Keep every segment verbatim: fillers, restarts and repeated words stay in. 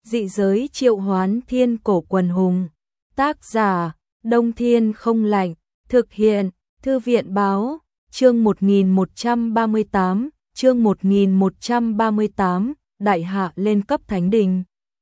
Dị giới triệu hoán thiên cổ quần hùng. Tác giả, Đông Thiên không lạnh. Thực hiện, Thư viện báo, chương một nghìn một trăm ba mươi tám, chương một nghìn một trăm ba mươi tám, Đại Hạ lên cấp Thánh Đình.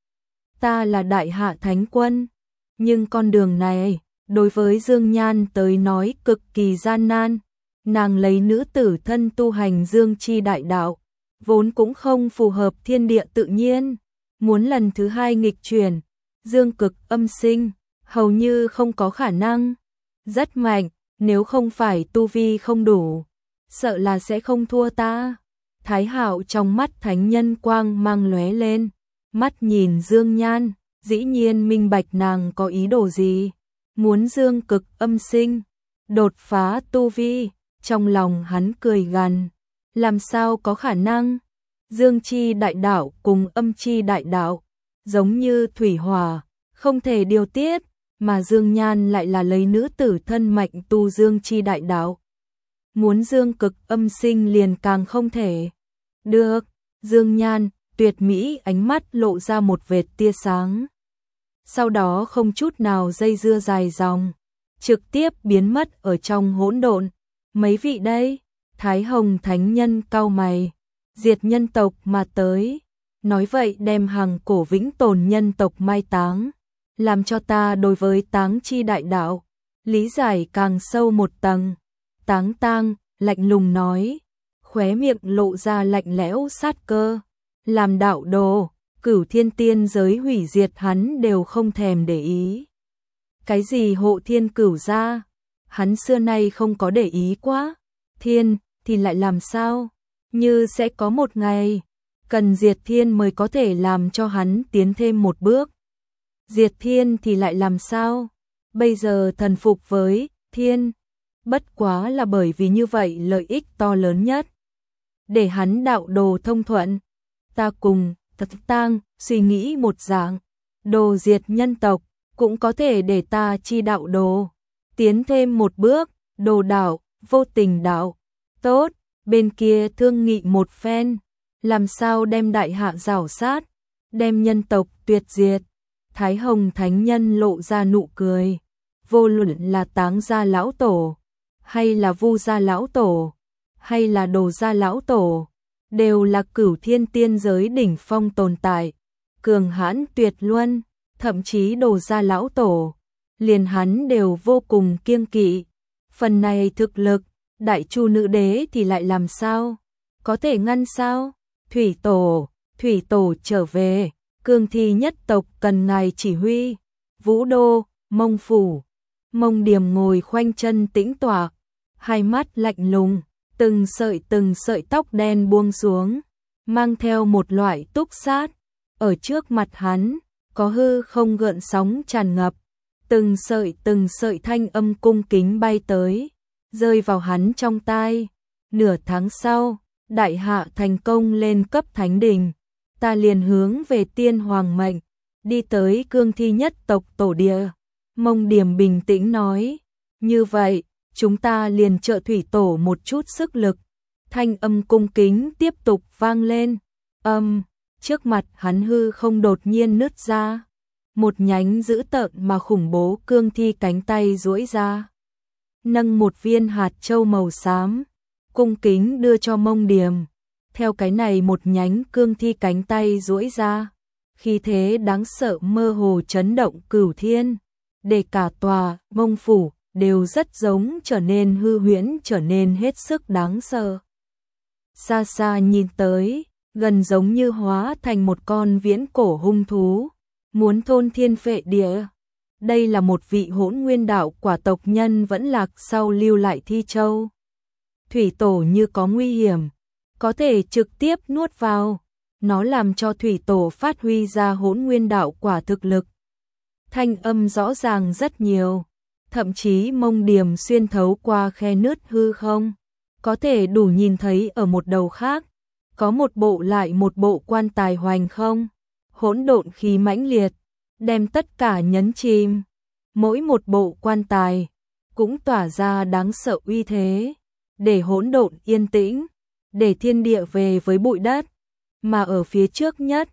Ta là Đại Hạ Thánh Quân, nhưng con đường này, đối với Dương Nhan tới nói cực kỳ gian nan. Nàng lấy nữ tử thân tu hành dương chi đại đạo, vốn cũng không phù hợp thiên địa tự nhiên. Muốn lần thứ hai nghịch chuyển, dương cực âm sinh, hầu như không có khả năng. Rất mạnh, nếu không phải tu vi không đủ, sợ là sẽ không thua ta. Thái Hạo trong mắt thánh nhân quang mang lóe lên, mắt nhìn Dương Nhan, dĩ nhiên minh bạch nàng có ý đồ gì. Muốn dương cực âm sinh, đột phá tu vi, trong lòng hắn cười gằn, làm sao có khả năng? Dương chi đại đạo cùng âm chi đại đạo, giống như thủy hỏa, không thể điều tiết, mà Dương Nhan lại là lấy nữ tử thân mạnh tu dương chi đại đạo. Muốn dương cực âm sinh liền càng không thể. Được, Dương Nhan, tuyệt mỹ ánh mắt lộ ra một vệt tia sáng. Sau đó không chút nào dây dưa dài dòng, trực tiếp biến mất ở trong hỗn độn. Mấy vị đây? Thái Hồng Thánh Nhân cau mày, diệt nhân tộc mà tới, nói vậy đem hàng cổ vĩnh tồn nhân tộc mai táng, làm cho ta đối với táng chi đại đạo lý giải càng sâu một tầng. Táng tang lạnh lùng nói, khóe miệng lộ ra lạnh lẽo sát cơ, làm đạo đồ, cửu thiên tiên giới hủy diệt hắn đều không thèm để ý. Cái gì hộ thiên cửu gia, hắn xưa nay không có để ý quá. Thiên thì lại làm sao? Như sẽ có một ngày, cần diệt thiên mới có thể làm cho hắn tiến thêm một bước. Diệt thiên thì lại làm sao? Bây giờ thần phục với thiên, bất quá là bởi vì như vậy lợi ích to lớn nhất. Để hắn đạo đồ thông thuận, ta cùng Thật Tang suy nghĩ một dạng, đồ diệt nhân tộc cũng có thể để ta chi đạo đồ tiến thêm một bước, đồ đạo, vô tình đạo. Tốt, bên kia thương nghị một phen, làm sao đem Đại Hạ rảo sát, đem nhân tộc tuyệt diệt. Thái Hồng Thánh Nhân lộ ra nụ cười, vô luận là Táng gia lão tổ, hay là Vu gia lão tổ, hay là Đồ gia lão tổ, đều là cửu thiên tiên giới đỉnh phong tồn tại, cường hãn tuyệt luân, thậm chí Đồ gia lão tổ, liền hắn đều vô cùng kiêng kỵ. Phần này thực lực, Đại Chu nữ đế thì lại làm sao? Có thể ngăn sao? Thủy tổ, thủy tổ trở về, cương thi nhất tộc cần ngài chỉ huy. Vũ đô, Mông phủ, Mông Điềm ngồi khoanh chân tĩnh tọa, hai mắt lạnh lùng, từng sợi từng sợi tóc đen buông xuống, mang theo một loại túc sát. Ở trước mặt hắn, có hư không gợn sóng tràn ngập, từng sợi từng sợi thanh âm cung kính bay tới, rơi vào hắn trong tai. Nửa tháng sau, Đại Hạ thành công lên cấp Thánh Đình, ta liền hướng về tiên hoàng mệnh, đi tới cương thi nhất tộc tổ địa. Mông Điềm bình tĩnh nói, như vậy, chúng ta liền trợ thủy tổ một chút sức lực. Thanh âm cung kính tiếp tục vang lên, âm, trước mặt hắn hư không đột nhiên nứt ra. Một nhánh dữ tợn mà khủng bố cương thi cánh tay duỗi ra, nâng một viên hạt châu màu xám, cung kính đưa cho Mông Điềm. Theo cái này một nhánh cương thi cánh tay duỗi ra, khí thế đáng sợ mơ hồ chấn động cửu thiên, để cả tòa Mông phủ đều rất giống trở nên hư huyễn, trở nên hết sức đáng sợ. Xa xa nhìn tới, gần giống như hóa thành một con viễn cổ hung thú, muốn thôn thiên phệ địa. Đây là một vị hỗn nguyên đạo quả tộc nhân vẫn lạc sau lưu lại thi châu. Thủy tổ như có nguy hiểm, có thể trực tiếp nuốt vào, nó làm cho thủy tổ phát huy ra hỗn nguyên đạo quả thực lực. Thanh âm rõ ràng rất nhiều, thậm chí Mông Điềm xuyên thấu qua khe nứt hư không, có thể đủ nhìn thấy ở một đầu khác, có một bộ lại một bộ quan tài hoành không. Hỗn độn khí mãnh liệt, đem tất cả nhấn chìm. Mỗi một bộ quan tài cũng tỏa ra đáng sợ uy thế, để hỗn độn yên tĩnh, để thiên địa về với bụi đất. Mà ở phía trước nhất,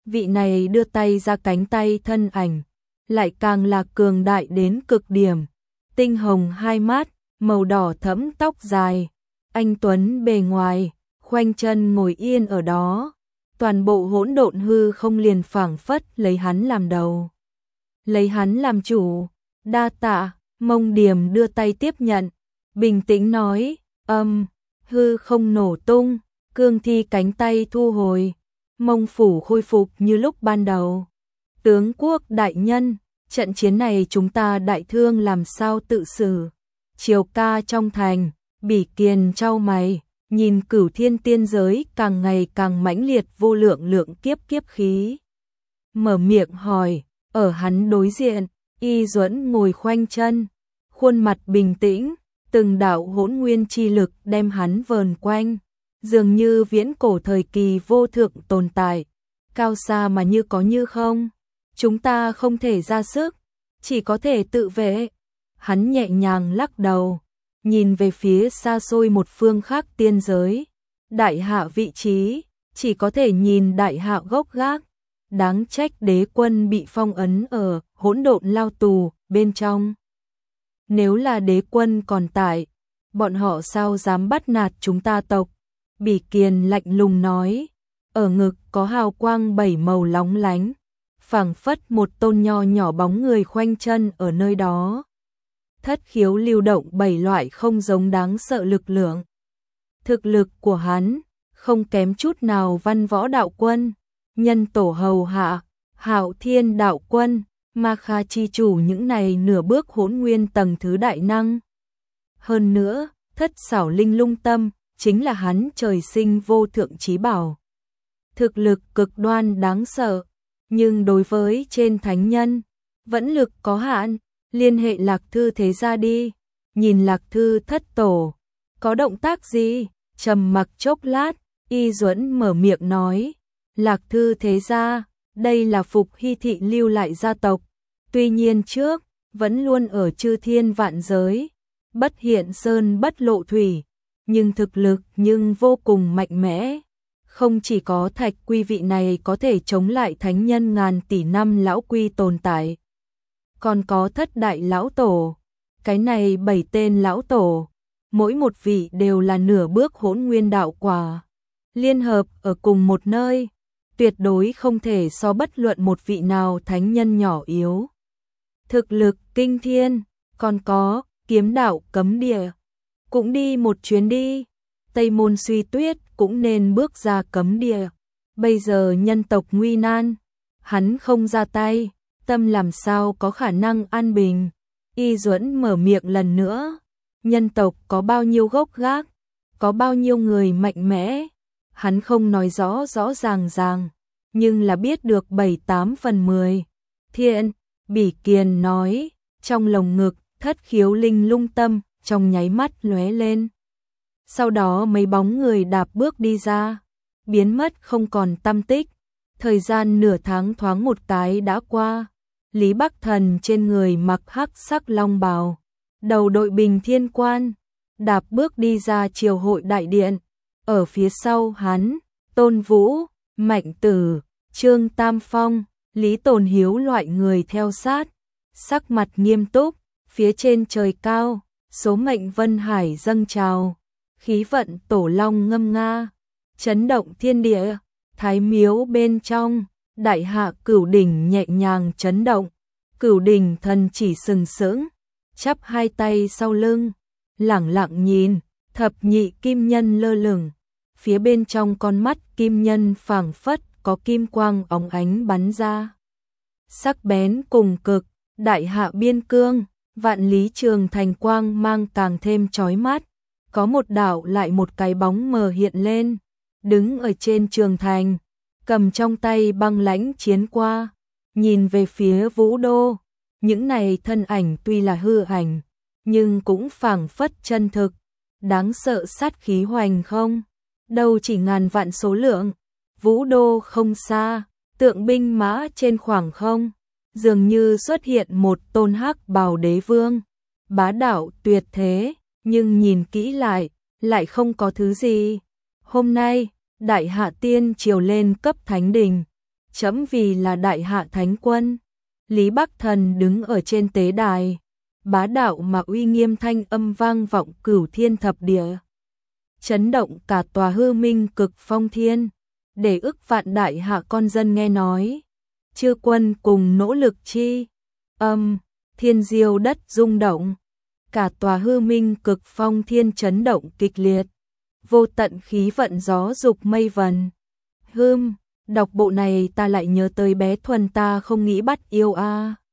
vị này đưa tay ra cánh tay thân ảnh, lại càng là cường đại đến cực điểm. Tinh hồng hai mắt, màu đỏ thẫm tóc dài, anh tuấn bề ngoài, khoanh chân ngồi yên ở đó. Toàn bộ hỗn độn hư không liền phảng phất lấy hắn làm đầu, lấy hắn làm chủ. Đa tạ. Mông Điểm đưa tay tiếp nhận, bình tĩnh nói, âm, hư không nổ tung, cương thi cánh tay thu hồi, Mông phủ khôi phục như lúc ban đầu. Tướng quốc đại nhân, trận chiến này chúng ta đại thương làm sao tự xử? Triều ca trong thành, Bỉ Kiền trao mày, nhìn Cửu Thiên tiên giới càng ngày càng mãnh liệt vô lượng lượng kiếp kiếp khí. Mở miệng hỏi, ở hắn đối diện, Y Duẫn ngồi khoanh chân, khuôn mặt bình tĩnh, từng đạo hỗn nguyên chi lực đem hắn vờn quanh, dường như viễn cổ thời kỳ vô thượng tồn tại, cao xa mà như có như không. Chúng ta không thể ra sức, chỉ có thể tự vệ. Hắn nhẹ nhàng lắc đầu, nhìn về phía xa xôi một phương khác tiên giới. Đại hạ vị trí, chỉ có thể nhìn đại hạ gốc gác. Đáng trách đế quân bị phong ấn ở hỗn độn lao tù bên trong. Nếu là đế quân còn tại, bọn họ sao dám bắt nạt chúng ta tộc? Bỉ Kiền lạnh lùng nói, ở ngực có hào quang bảy màu lóng lánh, phảng phất một tôn nho nhỏ bóng người khoanh chân ở nơi đó. Thất khiếu lưu động bảy loại không giống đáng sợ lực lượng. Thực lực của hắn không kém chút nào Văn Võ đạo quân, Nhân tổ hầu hạ, Hạo Thiên đạo quân, Ma Kha chi chủ những này nửa bước hỗn nguyên tầng thứ đại năng. Hơn nữa, thất xảo linh lung tâm chính là hắn trời sinh vô thượng chí bảo. Thực lực cực đoan đáng sợ, nhưng đối với trên thánh nhân, vẫn lực có hạn. Liên hệ Lạc Thư thế gia đi, nhìn Lạc Thư thất tổ, có động tác gì? Trầm mặc chốc lát, Y Duẫn mở miệng nói, Lạc Thư thế gia, đây là Phục Hy thị lưu lại gia tộc, tuy nhiên trước, vẫn luôn ở chư thiên vạn giới, bất hiện sơn bất lộ thủy, nhưng thực lực nhưng vô cùng mạnh mẽ. Không chỉ có Thạch Quy vị này có thể chống lại thánh nhân ngàn tỷ năm lão quy tồn tại, còn có thất đại lão tổ, cái này bảy tên lão tổ, mỗi một vị đều là nửa bước hỗn nguyên đạo quả, liên hợp ở cùng một nơi, tuyệt đối không thể so bất luận một vị nào thánh nhân nhỏ yếu. Thực lực kinh thiên, còn có kiếm đạo cấm địa, cũng đi một chuyến đi. Tây Môn Suy Tuyết cũng nên bước ra cấm địa. Bây giờ nhân tộc nguy nan, hắn không ra tay, tâm làm sao có khả năng an bình. Y Duẫn mở miệng lần nữa, nhân tộc có bao nhiêu gốc gác, có bao nhiêu người mạnh mẽ, hắn không nói rõ rõ ràng ràng, nhưng là biết được bảy tám phần mười. Thiện, Bỉ Kiền nói, trong lồng ngực, thất khiếu linh lung tâm, trong nháy mắt lóe lên. Sau đó mấy bóng người đạp bước đi ra, biến mất không còn tăm tích. Thời gian nửa tháng thoáng một cái đã qua. Lý Bắc Thần trên người mặc hắc sắc long bào, đầu đội bình thiên quan, đạp bước đi ra triều hội đại điện. Ở phía sau hắn, Tôn Vũ, Mạnh Tử, Trương Tam Phong, Lý Tồn Hiếu loại người theo sát, sắc mặt nghiêm túc. Phía trên trời cao, số mệnh vân hải dâng trào, khí vận tổ long ngâm nga, chấn động thiên địa. Thái miếu bên trong, đại hạ Cửu Đỉnh nhẹ nhàng chấn động. Cửu Đỉnh thần chỉ sừng sững, chắp hai tay sau lưng, lẳng lặng nhìn. Thập nhị kim nhân lơ lửng, phía bên trong con mắt kim nhân phảng phất có kim quang óng ánh bắn ra, sắc bén cùng cực. Đại hạ biên cương, vạn lý trường thành quang mang càng thêm chói mắt. Có một đạo lại một cái bóng mờ hiện lên, đứng ở trên trường thành, cầm trong tay băng lãnh chiến qua, nhìn về phía Vũ Đô. Những này thân ảnh tuy là hư ảnh, nhưng cũng phảng phất chân thực, đáng sợ sát khí hoành không, đâu chỉ ngàn vạn số lượng. Vũ Đô không xa, tượng binh mã trên khoảng không, dường như xuất hiện một tôn hắc bào đế vương, bá đạo tuyệt thế, nhưng nhìn kỹ lại, lại không có thứ gì. Hôm nay, đại hạ tiên triều lên cấp thánh đình, chấm vì là đại hạ thánh quân. Lý Bắc Thần đứng ở trên tế đài, bá đạo mà uy nghiêm thanh âm vang vọng cửu thiên thập địa, chấn động cả tòa hư minh cực phong thiên, để ức vạn đại hạ con dân nghe nói. Chư quân cùng nỗ lực chi, âm, thiên diêu đất rung động, cả tòa hư minh cực phong thiên chấn động kịch liệt, vô tận khí vận gió dục mây vần. Hưm, đọc bộ này ta lại nhớ tới bé Thuần ta không nghĩ bắt yêu a.